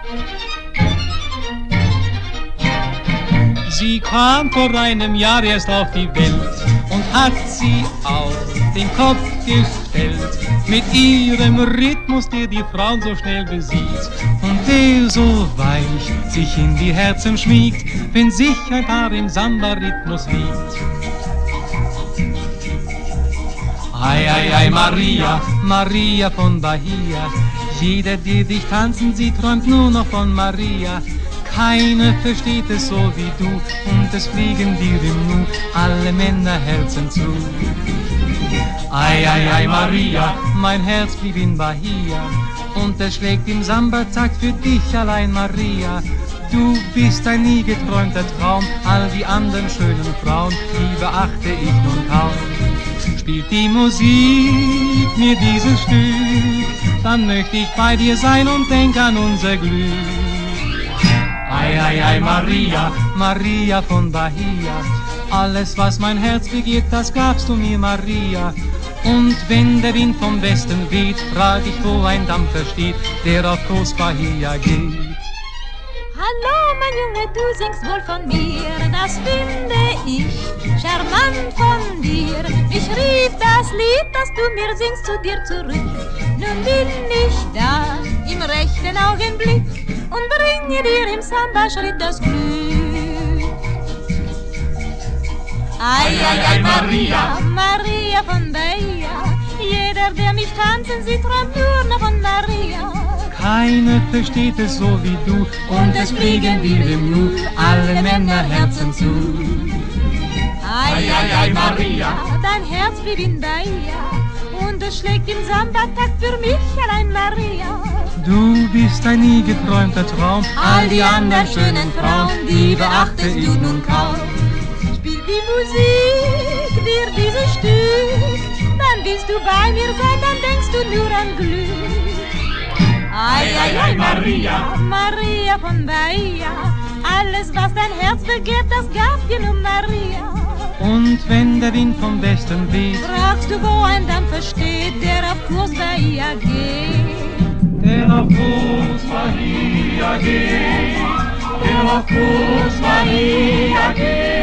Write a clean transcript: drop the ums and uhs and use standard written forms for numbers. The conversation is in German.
Sie kam vor einem Jahr erst auf die Welt und hat sie auf den Kopf gestellt. Mit ihrem Rhythmus, der die Frauen so schnell besiegt und der so weich sich in die Herzen schmiegt, wenn sich ein Paar im Samba-Rhythmus wiegt. Ei, ei, ei, Maria, Maria von Bahia. Jeder, der dich tanzen sieht, träumt nur noch von Maria. Keiner versteht es so wie du und es fliegen dir im Nu alle Männerherzen zu. Ei, ei, ei, Maria, mein Herz blieb in Bahia und es schlägt im Samba-Takt für dich allein, Maria. Du bist ein nie geträumter Traum, all die anderen schönen Frauen, die beachte ich nun kaum. Spielt die Musik mir dieses Stück, dann möchte ich bei dir sein und denk an unser Glück. Ei, ei, ei, Maria, Maria von Bahia. Alles, was mein Herz begehrt, das gabst du mir, Maria. Und wenn der Wind vom Westen weht, frag ich, wo ein Dampfer steht, der auf Groß Bahia geht. Hallo, mein Junge, du singst wohl von mir, das finde ich charmant von dir. Ich rief das Lied, das du mir singst, zu dir zurück. Nun bin ich da, im rechten Augenblick, und bringe dir im Samba-Schritt das Glück. Ei, ei, ei, Maria, Maria von Bahia. Jeder, der mich tanzen sieht, träumt nur noch von Maria. Keiner versteht es so wie du und es fliegen dir im Nu alle Männerherzen zu. Ei, ei, ei, Maria, dein Herz blieb in Bahia und es schlägt im Samba-Takt für mich allein, Maria. Du bist ein nie geträumter Traum, all die anderen schönen Frauen, die beachtest du nun kaum. Spiel die Musik, dir dieses Stück, dann willst du bei mir sein, dann denkst du nur an Glück. Ei, ei, ei, Maria, Maria von Bahia. Alles, was dein Herz begehrt, das gab dir nur Maria. Und wenn der Wind vom Westen weht, fragst du, wo ein Dampfer steht, der auf Kurs Bahia geht. Der auf Kurs Bahia geht, der auf Kurs Bahia geht.